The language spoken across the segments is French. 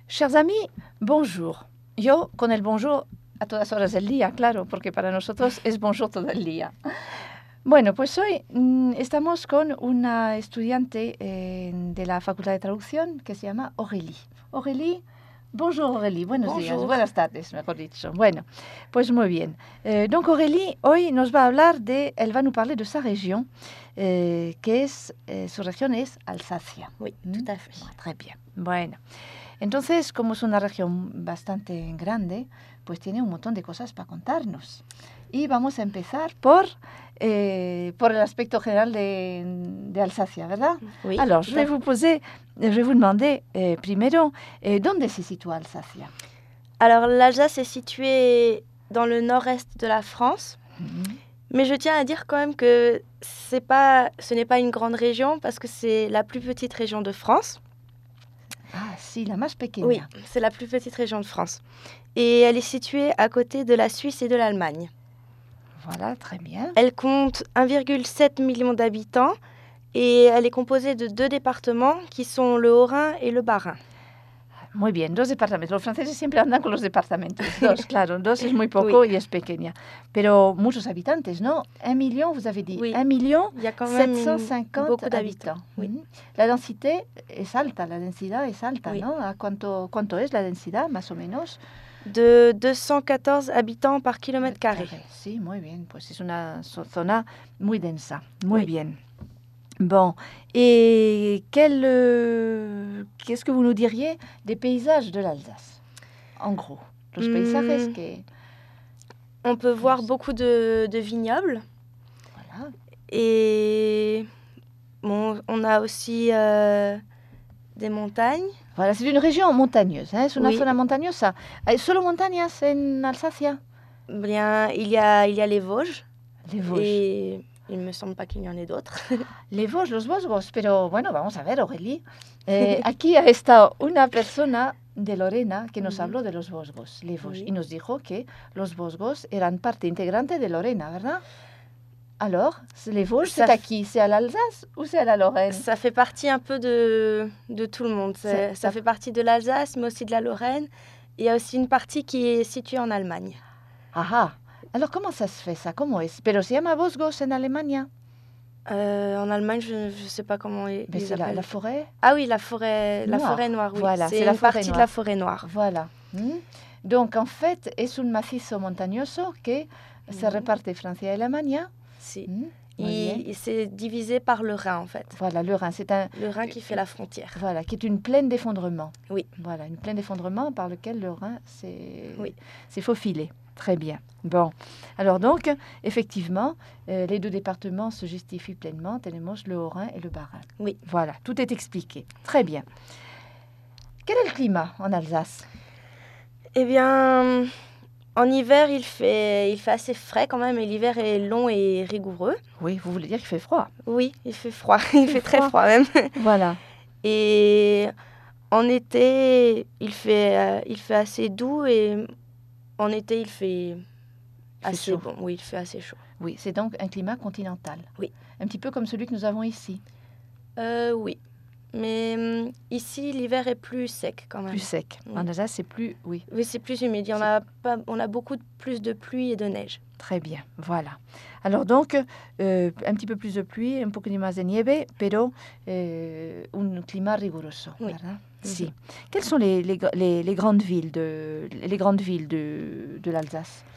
Chers amis, bonjour. Yo con el bonjour a todas horas del día, claro, porque para nosotros es bonjour todo el día. Bueno, pues hoy estamos con una estudiante de la Facultad de Traducción que se llama Aurélie. Aurélie, bonjour Aurélie, buenos días, buenas tardes, mejor dicho. Bueno, pues muy bien. Donc Aurélie, hoy nos va a hablar elle va nous parler de sa région, su región es Alsacia. Oui, tout à fait. Très bien. Bueno. Entonces, como es una región bastante grande, pues tiene un montón de cosas para contarnos. Y vamos a empezar por el aspecto general de Alsacia, ¿verdad? Oui. Alors, je vais vous demander primero, ¿dónde se sitúa Alsacia? Alors, l'Alsace est située dans le nord-est de la France. Mais je tiens à dire quand même que ce n'est pas une grande région parce que c'est la plus petite région de France. Ah, si, la más pequeña. Oui, c'est la plus petite région de France. Et elle est située à côté de la Suisse et de l'Allemagne. Voilà, très bien. Elle compte 1,7 million d'habitants et elle est composée de 2 départements qui sont le Haut-Rhin et le Bas-Rhin. Muy bien, 2 departamentos. Los franceses siempre andan con los departamentos. 2, claro. 2 es muy poco Oui. y es pequeña. Pero muchos habitantes, ¿no? 1 million, vous avez dit. Oui. 1 million, Il y a quand même 750 beaucoup habitants. d'habitants. Oui. La densité es alta, la densidad es alta, Oui. ¿no? ¿A cuánto es la densidad, más o menos? De 214 habitants par kilomètre carré. Sí, muy bien. Pues es una zona muy densa. Muy Oui. bien. Bon, et qu'est-ce que vous nous diriez des paysages de l'Alsace, en gros? Los paisajes que... On peut voir beaucoup de vignobles. Voilà. Et bon, on a aussi des montagnes. Voilà, c'est une région montagneuse, hein? Es una Oui. zona montañosa. ¿Hay solo montañas en Alsacia? Bien, il y a les Vosges. Les Vosges. Et il ne me semble pas qu'il y en ait d'autres. Les Vosges, los Vosgos. Pero bueno, vamos a ver, Aurélie. Aquí ha estado una persona de Lorena que nos habló de los Vosgos, les Vosges, y nos dijo que los Vosgos eran parte integrante de Lorena, ¿verdad? Alors, les Vosges, c'est à qui? C'est à l'Alsace ou c'est à la Lorraine? Ça fait partie un peu de tout le monde. Ça fait partie de l'Alsace, mais aussi de la Lorraine. Il y a aussi une partie qui est située en Allemagne. Ah, alors comment ça se fait ça? Comment est-ce? Pero se llama Vosgos en Alemania? En Allemagne, je ne sais pas comment ils c'est appellent. La forêt? Ah oui, la forêt noire, oui. Voilà, c'est une partie de la forêt noire. Voilà. Donc, en fait, es un macizo montañoso que se reparte Francia y Alemania. Si. C'est divisé par le Rhin, en fait. Voilà, le Rhin, c'est le Rhin qui fait la frontière. Voilà, qui est une plaine d'effondrement. Oui. Voilà, une plaine d'effondrement par lequel le Rhin s'est faufilé. Très bien. Bon, alors donc, effectivement, les 2 départements se justifient pleinement. Tenemos le Haut-Rhin et le Bas-Rhin. Oui. Voilà, tout est expliqué. Très bien. Quel est le climat en Alsace? Eh bien, en hiver, il fait assez frais quand même, et l'hiver est long et rigoureux. Oui, vous voulez dire qu'il fait froid? Oui, il fait froid. Il fait très froid même. Voilà. Et en été, il fait assez doux, et en été, il fait assez chaud. bon. Oui, il fait assez chaud. Oui, c'est donc un climat continental. Oui. Un petit peu comme celui que nous avons ici. Oui. Mais ici, l'hiver est plus sec quand même. Plus sec. Oui. En Alsace, c'est plus... Oui. Oui, c'est plus humide. On a beaucoup plus de pluie et de neige. Très bien, voilà. Alors donc, un petit peu plus de pluie, un poco más de nieve, pero un climat riguroso, oui. ¿verdad? Si. Quelles sont les grandes villes de l'Alsace?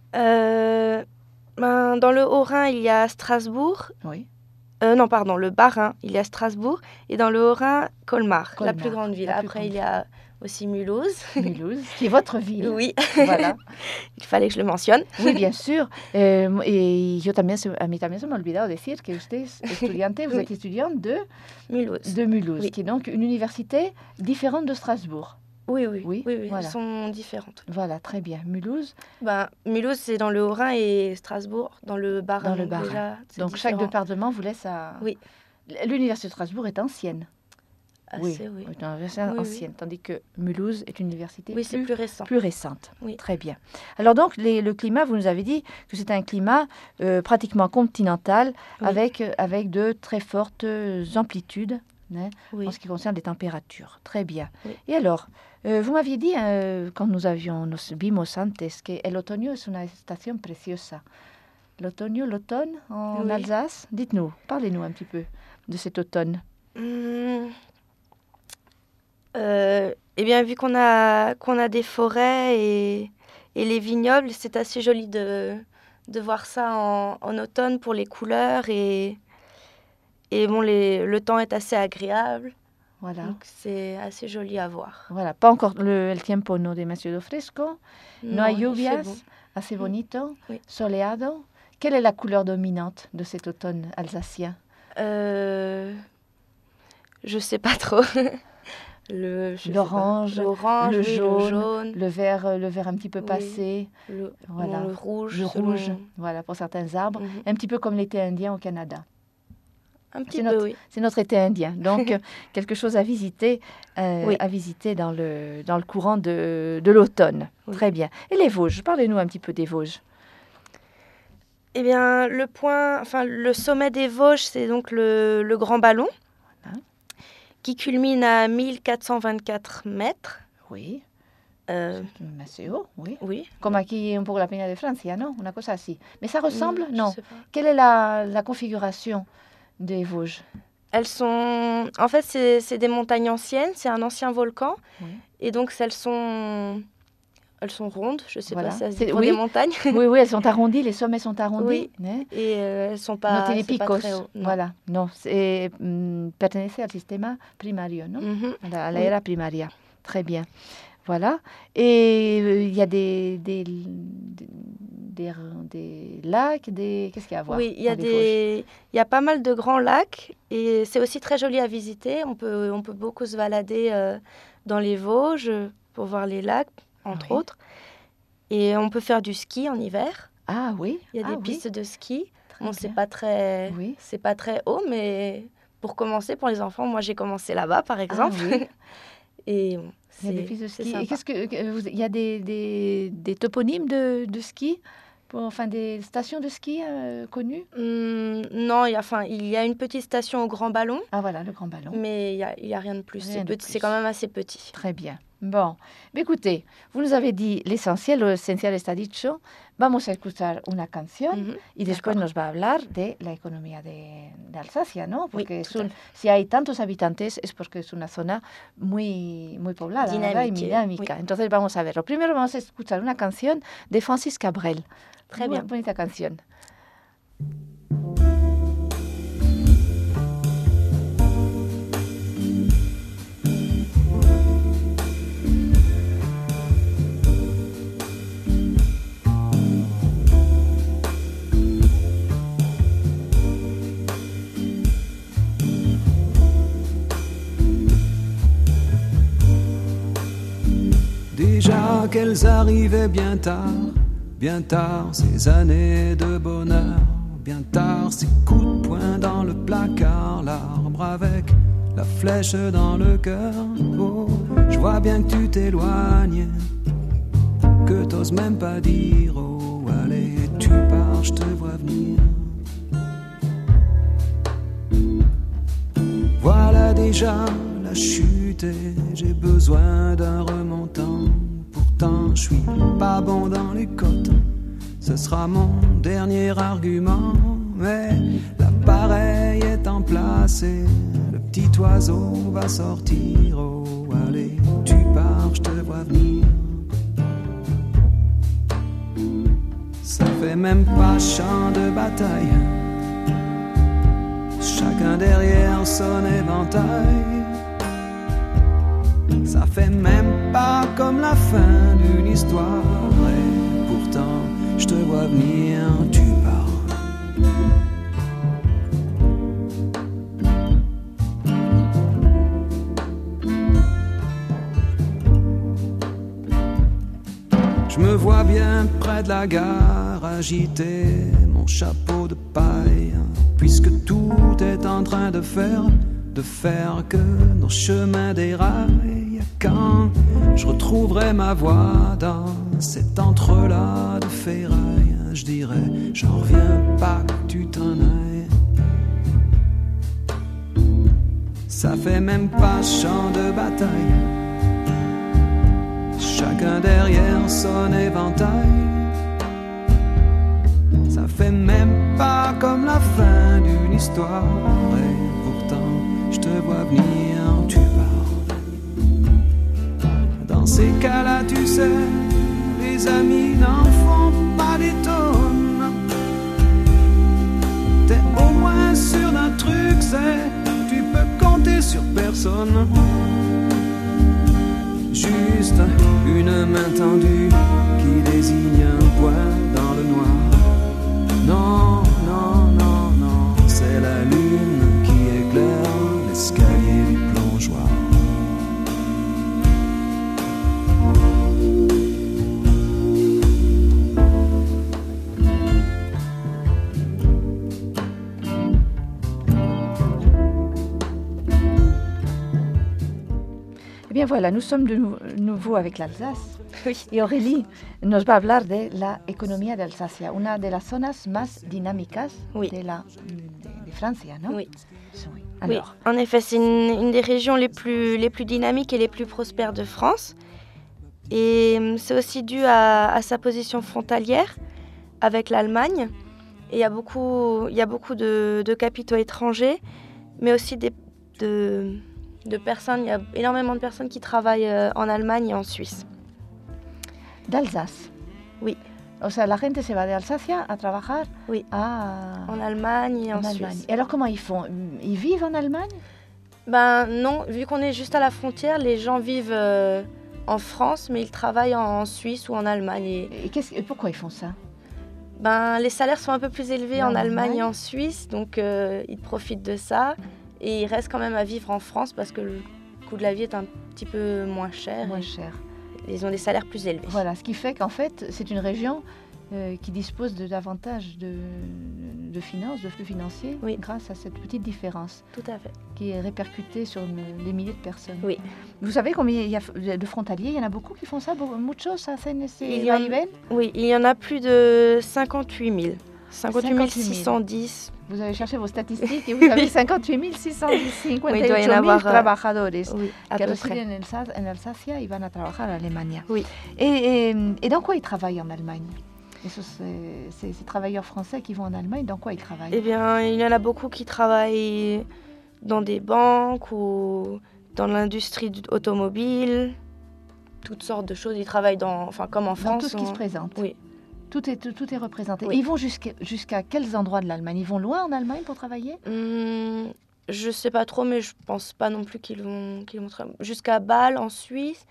Dans le Haut-Rhin, il y a Strasbourg. Oui. Non, pardon, le Bas-Rhin, il y a Strasbourg. Et dans le Haut-Rhin, Colmar, la plus grande ville. Après, il y a aussi Mulhouse. Mulhouse, qui est votre ville. Oui. Voilà. Il fallait que je le mentionne. Oui, bien sûr. Y yo también, a mí también se me ha olvidado decir que usted es estudiante, vous êtes étudiant de Mulhouse. De Mulhouse, oui. Qui est donc une université différente de Strasbourg. Oui, voilà. Elles sont différentes. Voilà, très bien. Mulhouse. Mulhouse, c'est dans le Haut-Rhin, et Strasbourg, dans le Bas-Rhin. Dans le Bas-Rhin. Donc chaque département vous laisse à... Oui. L'université de Strasbourg est ancienne. Oui. C'est une université ancienne, tandis que Mulhouse est une université c'est plus récente. Plus récente. Oui. Très bien. Alors donc, le climat, vous nous avez dit que c'est un climat pratiquement continental, avec de très fortes amplitudes hein, Oui. en ce qui concerne les températures. Très bien. Oui. Et alors, vous m'aviez dit, quand nos vimos antes, que el otoño es una estación preciosa. L'automne en Oui. Alsace, dites-nous, parlez-nous un petit peu de cet automne. Eh bien, vu qu'on a des forêts et les vignobles, c'est assez joli de voir ça en automne pour les couleurs et bon, le temps est assez agréable, Voilà. donc c'est assez joli à voir. Voilà, pas encore el tiempo no demasiado fresco, no hay il fait lluvias, bon. assez bonito, Oui. soleado. Quelle est la couleur dominante de cet automne alsacien? Je sais pas trop. L'orange, l'orange, le oui, jaune, le vert un petit peu Oui. passé, voilà. le rouge. le selon- rouge, voilà, pour certains arbres, Mhm. un petit peu comme l'été indien au Canada. Un petit C'est peu, oui. C'est notre été indien, donc quelque chose à visiter, Oui. à visiter dans le courant de l'automne. Oui. Très bien. Et les Vosges, parlez-nous un petit peu des Vosges. Eh bien, le sommet des Vosges, c'est donc le Grand Ballon, Voilà. qui culmine à 1424 mètres. Oui, Euh, c'est assez haut, oui. oui. Comme aquí un poco la Peña de Francia, non? Una cosa así. Mais ça ressemble? Je Non. sais pas. Quelle est la configuration des Vosges? Elles sont... En fait, c'est des montagnes anciennes, c'est un ancien volcan. Oui. Et donc, elles sont rondes, je sais Voilà. pas si ça se C'est- dit pour oui. des montagnes. Oui, elles sont arrondies, les sommets sont arrondis. Oui. Hein? Et elles sont No pas, tiene c'est pas picos. très haut. Non. Voilà. Non, pertenece al sistema primario, ¿no? Mhm. A la Oui. era primaria. Très bien. Voilà. Et il y a des lacs, qu'est-ce qu'il y a à voir? Oui, il y a dans les Vosges? il y a pas mal de grands lacs et c'est aussi très joli à visiter. On peut beaucoup se balader dans les Vosges pour voir les lacs, entre Oui. autres. Et on peut faire du ski en hiver. Ah oui. Il y a Ah des oui. pistes de ski. Très Bon, c'est bien. pas très, Oui. c'est pas très haut, mais pour commencer, pour les enfants, moi j'ai commencé là-bas, par exemple. Ah oui. Et bon, Il y a des c'est pistes de c'est ski. Et sympa. qu'est-ce il y a des toponymes de ski? Enfin, des stations de ski connues? Non, il y a une petite station au Grand Ballon, Ah voilà, le Grand Ballon. mais il y a rien de plus. Rien de C'est plus. quand même assez petit. Très bien. Bon, écoutez, vous nous avez dit l'essentiel, lo esencial está dicho. Vamos a escuchar una canción Mhm. y después D'accord. nos va a hablar de la economía de Alsacia, ¿no? Porque tout à fait. si hay tantos habitantes es porque es una zona muy poblada, ¿verdad? Y Dinámica, dinámica. Entonces vamos a verlo. Primero vamos a escuchar una canción de Francis Cabrel. Très Muy bien. bonita canción. Déjà qu'elles arrivaient bien tard ces années de bonheur, bien tard ces coups de poing dans le placard, l'arbre avec la flèche dans le cœur. Oh, je vois bien que tu t'éloignes, que t'oses même pas dire oh allez tu pars, je te vois venir. Voilà déjà la chute et j'ai besoin d'un remontant. Pourtant je suis pas bon dans les côtes, ce sera mon dernier argument. Mais l'appareil est en place et le petit oiseau va sortir. Oh allez tu pars, je te vois venir. Ça fait même pas chant de bataille, chacun derrière son éventail. Ça fait même pas comme la fin d'une histoire. Et pourtant, je te vois venir, tu pars. Je me vois bien près de la gare, agiter mon chapeau de paille, puisque tout est en train de faire que nos chemins déraillent. Quand je retrouverai ma voie dans cet entre-là de ferraille, je dirai, j'en reviens pas que tu t'en ailles. Ça fait même pas champ de bataille. Chacun derrière son éventail. Ça fait même pas comme la fin d'une histoire. Et pourtant, je te vois venir, tu pars. Dans ces cas-là, tu sais, les amis n'en font pas des tonnes. T'es au moins sûr d'un truc, c'est tu peux compter sur personne. Juste une main tendue qui désigne un point dans le noir. Non, non, non, non, c'est la lune qui éclaire l'escalier du plongeoir. Eh bien voilà, nous sommes de nouveau avec l'Alsace. Oui. Y Aurélie nos va a hablar de la economía de Alsacia, una de las zonas más dinámicas Oui. de Francia, ¿no? Oui. Oui. Oui, Alors, en effet, c'est une des régions les plus dynamiques et les plus prospères de France. Et c'est aussi dû à sa position frontalière avec l'Allemagne. Et il y a beaucoup de capitaux étrangers, mais aussi de personnes. Il y a énormément de personnes qui travaillent en Allemagne et en Suisse. d'Alsace. Oui. O sea, la gente se va de Alsacia a trabajar Oui. en Allemagne et en Allemagne. Suisse. Et alors comment ils font? Ils vivent en Allemagne? Ben non, vu qu'on est juste à la frontière, les gens vivent en France, mais ils travaillent en Suisse ou en Allemagne. Et pourquoi ils font ça? Ben, les salaires sont un peu plus élevés En en Allemagne Allemagne. et en Suisse, donc ils profitent de ça. Et ils restent quand même à vivre en France parce que le coût de la vie est un petit peu moins cher. Moins et cher. Ils ont des salaires plus élevés. Voilà, ce qui fait qu'en fait, c'est une région qui dispose de davantage de finances, de flux financiers, Oui. grâce à cette petite différence Tout à fait. qui est répercutée sur des milliers de personnes. Oui. Vous savez combien il y a de frontaliers? Il y en a beaucoup qui font ça, muchos hacen ese Il y en- va-y-ven. Oui, il y en a plus de 58 000. 58 000. 610. Vous avez cherché vos statistiques et vous avez 58 658 Oui, il doit y en avoir, trabajadores Oui, à que peu près. residen en Alsacia y van a trabajar a Alemania. Oui. Et dans quoi ils travaillent en Allemagne? Et ces travailleurs français qui vont en Allemagne, dans quoi ils travaillent? Eh bien, il y en a beaucoup qui travaillent dans des banques ou dans l'industrie automobile, toutes sortes de choses. Ils travaillent comme en Dans France. tout ce qui se présente. Oui. Tout est représenté. Oui. Ils vont jusqu'à quels endroits de l'Allemagne? Ils vont loin en Allemagne pour travailler? Je sais pas trop, mais je pense pas non plus qu'ils vont jusqu'à Bâle en Suisse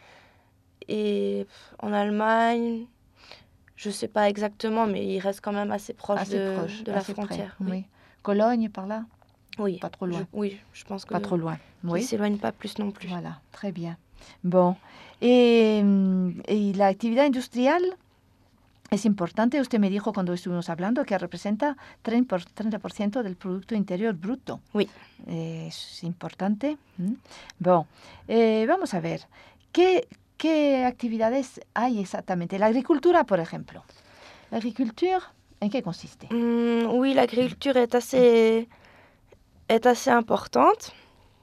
et en Allemagne. Je sais pas exactement, mais ils restent quand même assez proches de la assez près, frontière. oui. Cologne, par là? Oui. Pas trop loin. Je pense que Pas trop loin. ils Oui. s'éloignent pas plus non plus. Voilà, très bien. Bon. Y la actividad industrial es importante. Usted me dijo cuando estuvimos hablando que representa 30% del Producto Interior Bruto. Oui. Es importante. Bon. Vamos a ver. ¿Qué actividades hay exactamente? La agricultura, por ejemplo. La agriculture, ¿en qué consiste? Oui, l'agriculture est assez importante.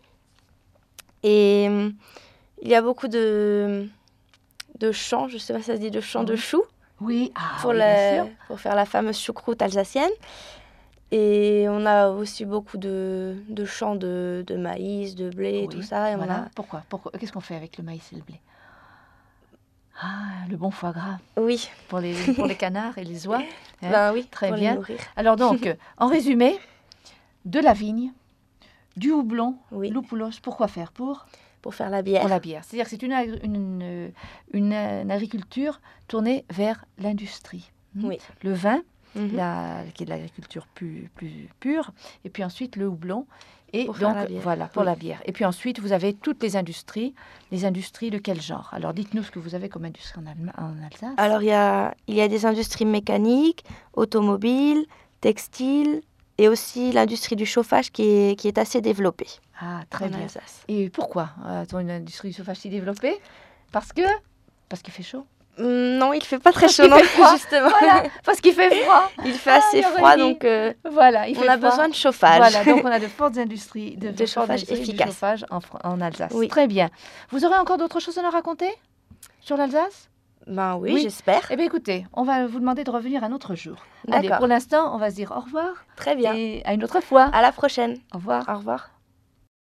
Et il y a beaucoup de champs, je ne sais pas si ça se dit, de champs de choux. Oui, bien sûr. Pour faire la fameuse choucroute alsacienne. Et on a aussi beaucoup de champs de maïs, de blé, tout ça. Et voilà. Pourquoi Qu'est-ce qu'on fait avec le maïs et le blé? Ah, le bon foie gras. Oui. Pour les canards et les oies. Hein? Ben oui, très pour bien. Les nourrir. Alors donc, en résumé, de la vigne, du houblon, Oui. lúpulos, pourquoi faire? Pour faire la bière. Pour la bière. C'est-à-dire que c'est une agriculture tournée vers l'industrie. Oui. Le vin, Mhm. qui est de l'agriculture plus pure, et puis ensuite le houblon. Et Pour donc, faire la bière. voilà, pour Oui. la bière. Et puis ensuite, vous avez toutes les industries de quel genre? Alors, dites-nous ce que vous avez comme industrie en Alsace. Alors, il y a des industries mécaniques, automobiles, textiles, et aussi l'industrie du chauffage qui est assez développée. Ah, très en bien. Alsace. Et pourquoi a-t-on une industrie du chauffage si développée? Parce qu'il fait chaud. Non, il fait pas très Parce chaud qu'il non fait froid. justement. Voilà, parce qu'il fait froid. Il fait assez Aurélie. froid, donc Voilà, il on fait a froid. besoin de chauffage. Voilà, donc on a de fortes industries De fortes chauffage industries du efficace. chauffage en Alsace. Oui. Très bien. Vous aurez encore d'autres choses à nous raconter sur l'Alsace? Ben oui, Oui. j'espère. Eh bien écoutez, on va vous demander de revenir un autre jour. Allez, D'accord. pour l'instant, on va se dire au revoir Très bien. et à une autre fois. À la prochaine. Au revoir. Au revoir.